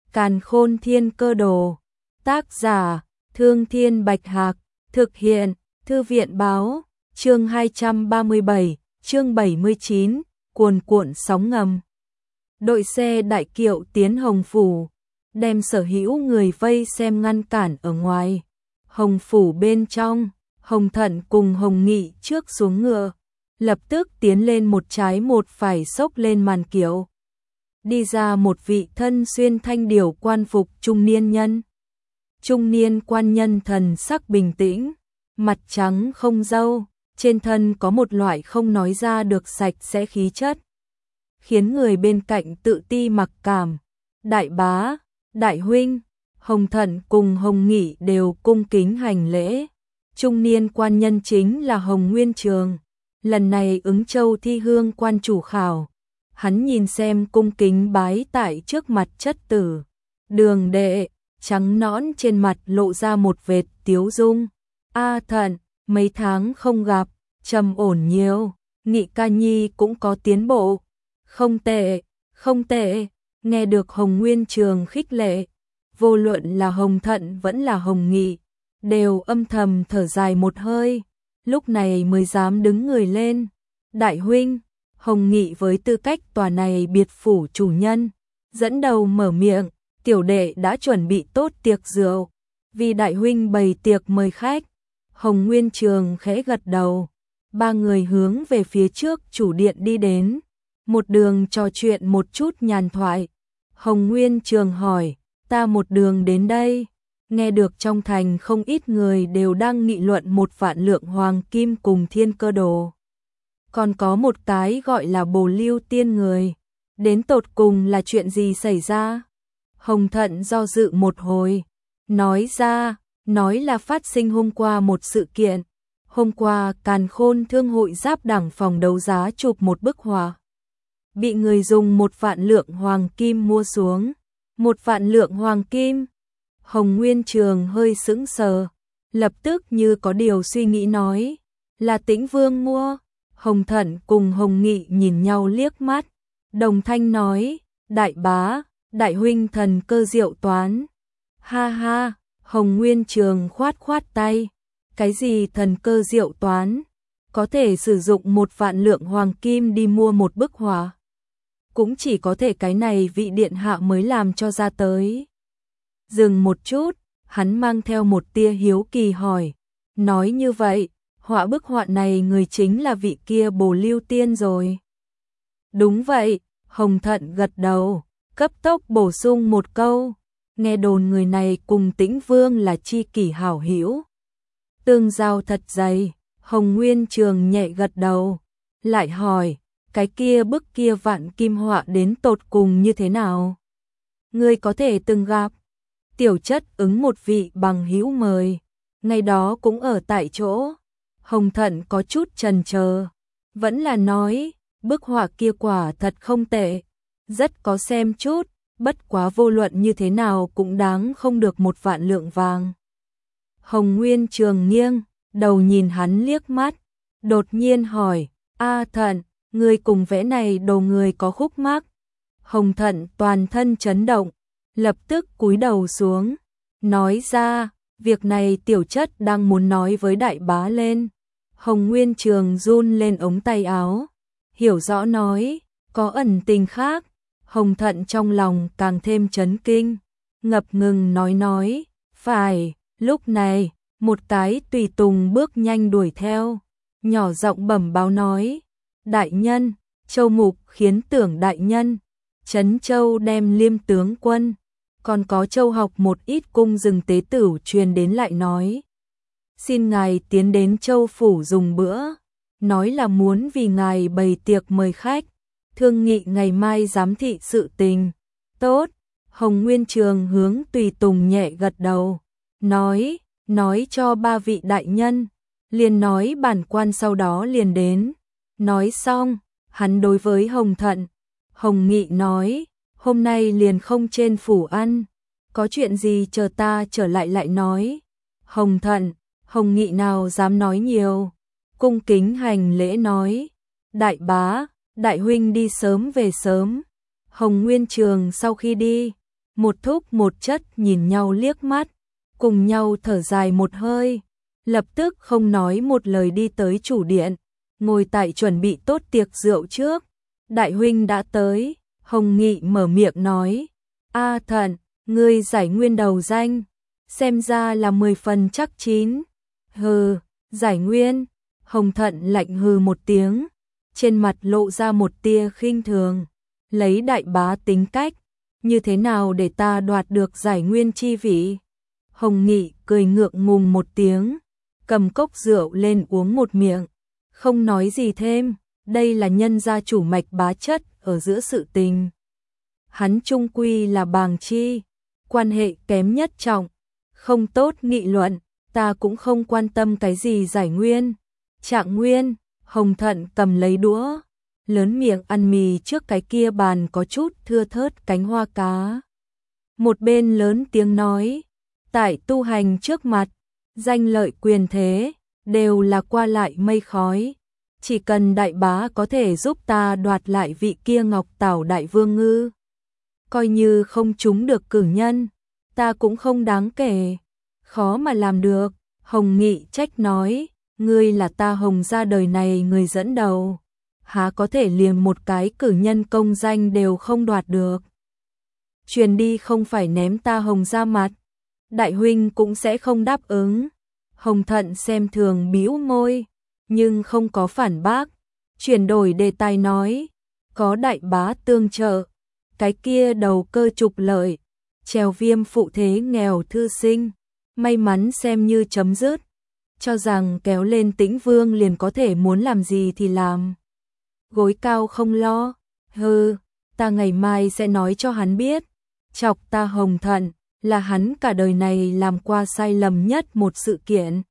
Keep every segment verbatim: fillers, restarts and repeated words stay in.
Càn Khôn Thiên Cơ Đồ. Tác giả: Thương Thiên Bạch Hạc. Thực hiện: Thư viện báo. Chương hai trăm ba mươi bảy, chương bảy mươi chín, cuồn cuộn sóng ngầm. Đội xe đại kiệu tiến Hồng Phủ, đem sở hữu người vây xem ngăn cản ở ngoài. Hồng Phủ bên trong, Hồng Thận cùng Hồng Nghị trước xuống ngựa, lập tức tiến lên một trái một phải xốc lên màn kiệu. Đi ra một vị thân xuyên thanh điểu quan phục trung niên nhân. Trung niên quan nhân thần sắc bình tĩnh, mặt trắng không râu, trên thân có một loại không nói ra được sạch sẽ khí chất, khiến người bên cạnh tự ti mặc cảm. Đại bá, đại huynh. Hồng Thận cùng Hồng Nghị đều cung kính hành lễ. Trung niên quan nhân chính là Hồng Nguyên Trường, lần này ứng châu thi hương quan chủ khảo. Hắn nhìn xem cung kính bái tại trước mặt chất tử Đường đệ, trắng nõn trên mặt lộ ra một vệt tiếu dung. A Thận, mấy tháng không gặp, trầm ổn nhiều. Nghị ca nhi cũng có tiến bộ. Không tệ, không tệ. Nghe được Hồng Nguyên Trường khích lệ, vô luận là Hồng Thận vẫn là Hồng Nghị, đều âm thầm thở dài một hơi, lúc này mới dám đứng người lên. Đại huynh. Hồng Nghị với tư cách tòa này biệt phủ chủ nhân, dẫn đầu mở miệng. Tiểu đệ đã chuẩn bị tốt tiệc rượu, vì đại huynh bày tiệc mời khách. Hồng Nguyên Trường khẽ gật đầu. Ba người hướng về phía trước chủ điện đi đến, một đường trò chuyện một chút nhàn thoại. Hồng Nguyên Trường hỏi, ta một đường đến đây, nghe được trong thành không ít người đều đang nghị luận một vạn lượng hoàng kim cùng thiên cơ đồ. Còn có một cái gọi là Bồ Lưu Tiên người, đến tột cùng là chuyện gì xảy ra? Hồng Thận do dự một hồi, nói ra, nói là phát sinh hôm qua một sự kiện. Hôm qua Càn Khôn Thương hội Giáp Đẳng phòng đấu giá chụp một bức họa, bị người dùng một vạn lượng hoàng kim mua xuống. Một vạn lượng hoàng kim? Hồng Nguyên Trường hơi sững sờ, lập tức như có điều suy nghĩ nói, là Tĩnh Vương mua. Hồng Thận cùng Hồng Nghị nhìn nhau liếc mắt, đồng thanh nói, đại bá, đại huynh thần cơ diệu toán. Ha ha. Hồng Nguyên Trường khoát khoát tay, cái gì thần cơ diệu toán? Có thể sử dụng một vạn lượng hoàng kim đi mua một bức họa, cũng chỉ có thể cái này vị điện hạ mới làm cho ra tới. Dừng một chút, hắn mang theo một tia hiếu kỳ hỏi, nói như vậy, họa bức họa này người chính là vị kia Bồ Lưu Tiên rồi. Đúng vậy. Hồng Thận gật đầu, cấp tốc bổ sung một câu, nghe đồn người này cùng Tĩnh Vương là chi kỷ hảo hữu, tương giao thật dày. Hồng Nguyên Trường nhẹ gật đầu, lại hỏi, cái kia bức kia vạn kim họa đến tột cùng như thế nào? Ngươi có thể từng gặp? Tiểu chất ứng một vị bằng hữu mời, ngày đó cũng ở tại chỗ. Hồng Thận có chút chần chờ, vẫn là nói, bức họa kia quả thật không tệ, rất có xem chút, bất quá vô luận như thế nào cũng đáng không được một vạn lượng vàng. Hồng Nguyên Trường nghiêng đầu nhìn hắn liếc mắt, đột nhiên hỏi, A Thận, người cùng vẽ này đồ người có khúc mắc? Hồng Thận toàn thân chấn động, lập tức cúi đầu xuống, nói ra, việc này tiểu chất đang muốn nói với đại bá lên. Hồng Nguyên Trường run lên ống tay áo, hiểu rõ nói, có ẩn tình khác. Hồng Thận trong lòng càng thêm chấn kinh, ngập ngừng nói nói, phải. Lúc này, một cái tùy tùng bước nhanh đuổi theo, nhỏ giọng bẩm báo nói, đại nhân, Châu Mục khiến tưởng đại nhân, Trấn Châu đem Liêm tướng quân, còn có Châu học một ít cung rừng tế tửu truyền đến lại nói, xin ngài tiến đến Châu phủ dùng bữa, nói là muốn vì ngài bày tiệc mời khách, thương nghị ngày mai giám thị sự tình. Tốt. Hồng Nguyên Trường hướng tùy tùng nhẹ gật đầu, nói, nói cho ba vị đại nhân, liền nói bản quan sau đó liền đến. Nói xong, hắn đối với Hồng Thận, Hồng Nghị nói, hôm nay liền không trên phủ ăn, có chuyện gì chờ ta trở lại lại nói. Hồng Thận, Hồng Nghị nào dám nói nhiều, cung kính hành lễ nói, đại bá, đại huynh đi sớm về sớm. Hồng Nguyên Trường sau khi đi, Một thúc một chất nhìn nhau liếc mắt, cùng nhau thở dài một hơi, lập tức không nói một lời đi tới chủ điện, ngồi tại chuẩn bị tốt tiệc rượu trước. Đại huynh đã tới, Hồng Nghị mở miệng nói, A Thận, ngươi giải nguyên đầu danh, xem ra là mười phần chắc chín. Hừ, giải nguyên. Hồng Thận lạnh hừ một tiếng, trên mặt lộ ra một tia khinh thường, lấy đại bá tính cách, như thế nào để ta đoạt được giải nguyên chi vị? Hồng Nghị cười ngượng ngùng một tiếng, cầm cốc rượu lên uống một miệng, không nói gì thêm, đây là nhân gia chủ mạch bá chất ở giữa sự tình. Hắn trung quy là bàng chi, quan hệ kém nhất trọng, không tốt nghị luận, ta cũng không quan tâm cái gì giải nguyên, trạng nguyên. Hồng Thận cầm lấy đũa, lớn miệng ăn mì trước cái kia bàn có chút thưa thớt cánh hoa cá. Một bên lớn tiếng nói, tại tu hành trước mặt, danh lợi quyền thế, đều là qua lại mây khói. Chỉ cần đại bá có thể giúp ta đoạt lại vị kia Ngọc Tảo đại vương ngư, coi như không trúng được cử nhân, ta cũng không đáng kể. Khó mà làm được. Hồng Nghị trách nói, ngươi là ta Hồng gia đời này người dẫn đầu, há có thể liền một cái cử nhân công danh đều không đoạt được. Truyền đi không phải ném ta Hồng gia mặt, đại huynh cũng sẽ không đáp ứng. Hồng Thận xem thường bĩu môi, nhưng không có phản bác, chuyển đổi đề tài nói, có đại bá tương trợ, cái kia đầu cơ trục lợi, trèo viêm phụ thế nghèo thư sinh, may mắn xem như chấm dứt, cho rằng kéo lên Tĩnh Vương liền có thể muốn làm gì thì làm. Gối cao không lo, hừ, ta ngày mai sẽ nói cho hắn biết, chọc ta Hồng Thận là hắn cả đời này làm qua sai lầm nhất một sự kiện.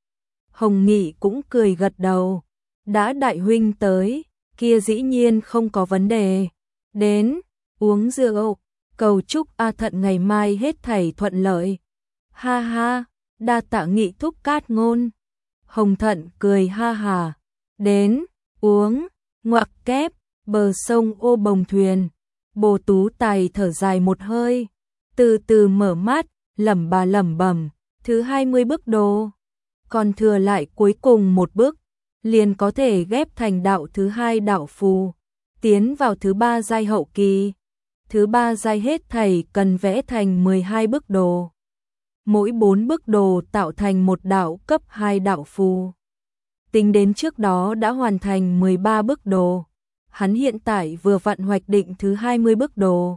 Hồng Nghị cũng cười gật đầu, đã đại huynh tới, kia dĩ nhiên không có vấn đề. Đến, uống rượu, cầu chúc A Thận ngày mai hết thảy thuận lợi. Ha ha, đa tạ Nghị thúc cát ngôn. Hồng Thận cười ha hà, đến, uống, ngoặc kép, bờ sông ô bồng thuyền. Bồ Tú Tài thở dài một hơi, từ từ mở mắt, lẩm bà lẩm bẩm, thứ hai mươi bức đồ, còn thừa lại cuối cùng một bức, liền có thể ghép thành đạo thứ hai đạo phù, tiến vào thứ ba giai hậu kỳ. Thứ ba giai hết thảy cần vẽ thành mười hai bức đồ. Mỗi bốn bức đồ tạo thành một đạo cấp hai đạo phù. Tính đến trước đó đã hoàn thành mười ba bức đồ. Hắn hiện tại vừa vặn hoạch định thứ hai mươi bức đồ,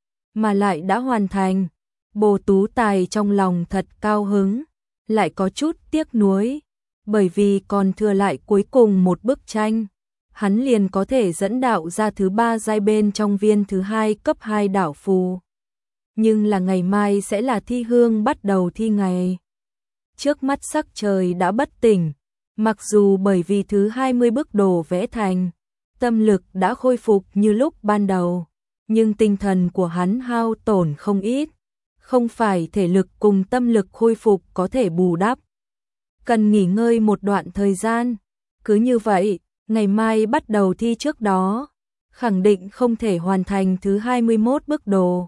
mà lại đã hoàn thành. Bồ Tú Tài trong lòng thật cao hứng, lại có chút tiếc nuối, bởi vì còn thừa lại cuối cùng một bức tranh, hắn liền có thể dẫn đạo ra thứ ba giai bên trong viên thứ hai cấp hai đạo phù. Nhưng là ngày mai sẽ là thi hương bắt đầu thi ngày. Trước mắt sắc trời đã bất tỉnh, mặc dù bởi vì thứ hai mươi bức đồ vẽ thành, tâm lực đã khôi phục như lúc ban đầu, nhưng tinh thần của hắn hao tổn không ít, không phải thể lực cùng tâm lực khôi phục có thể bù đắp. Cần nghỉ ngơi một đoạn thời gian, cứ như vậy, ngày mai bắt đầu thi trước đó, khẳng định không thể hoàn thành thứ hai mươi mốt bức đồ.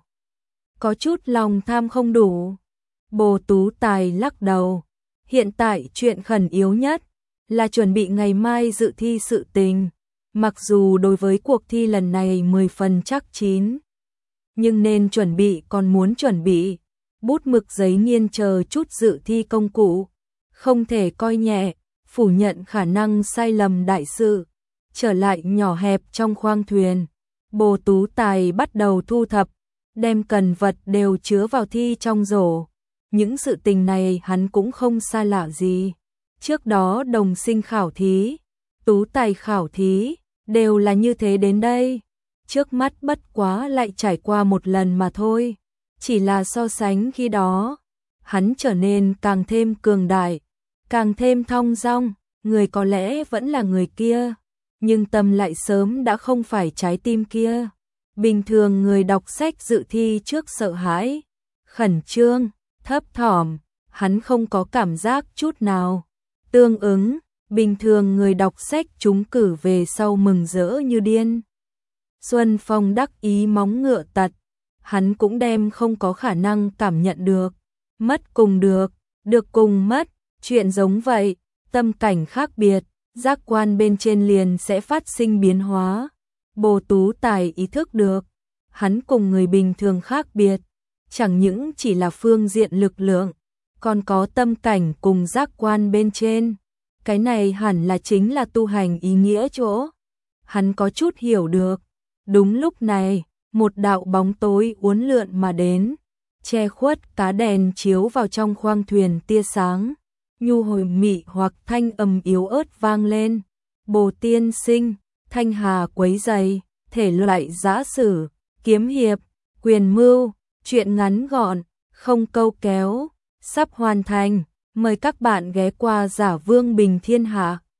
Có chút lòng tham không đủ. Bồ Tú Tài lắc đầu, hiện tại chuyện khẩn yếu nhất là chuẩn bị ngày mai dự thi sự tình. Mặc dù đối với cuộc thi lần này mười phần chắc chín, nhưng nên chuẩn bị còn muốn chuẩn bị, bút mực giấy nghiên chờ chút dự thi công cụ, không thể coi nhẹ, phủ nhận khả năng sai lầm đại sự, trở lại nhỏ hẹp trong khoang thuyền. Bồ Tú Tài bắt đầu thu thập, đem cần vật đều chứa vào thi trong rổ. Những sự tình này hắn cũng không xa lạ gì. Trước đó đồng sinh khảo thí, Tú Tài khảo thí, đều là như thế đến đây. Trước mắt bất quá lại trải qua một lần mà thôi. Chỉ là so sánh khi đó, hắn trở nên càng thêm cường đại, càng thêm thong dong. Người có lẽ vẫn là người kia, nhưng tâm lại sớm đã không phải trái tim kia. Bình thường người đọc sách dự thi trước sợ hãi, khẩn trương, thấp thỏm, hắn không có cảm giác chút nào. Tương ứng, bình thường người đọc sách trúng cử về sau mừng rỡ như điên. Xuân Phong đắc ý móng ngựa tật, hắn cũng đem không có khả năng cảm nhận được. Mất cùng được, được cùng mất, chuyện giống vậy, tâm cảnh khác biệt, giác quan bên trên liền sẽ phát sinh biến hóa. Bồ Tú Tài ý thức được, hắn cùng người bình thường khác biệt, chẳng những chỉ là phương diện lực lượng, còn có tâm cảnh cùng giác quan bên trên. Cái này hẳn là chính là tu hành ý nghĩa chỗ. Hắn có chút hiểu được. Đúng lúc này, một đạo bóng tối uốn lượn mà đến, che khuất cá đèn chiếu vào trong khoang thuyền tia sáng. Nhu hồi mị hoặc thanh âm yếu ớt vang lên. Bồ tiên sinh, thanh hà quấy giày, thể loại giã sử, kiếm hiệp, quyền mưu, chuyện ngắn gọn, không câu kéo, sắp hoàn thành. Mời các bạn ghé qua Giả Vương Bình Thiên Hạ.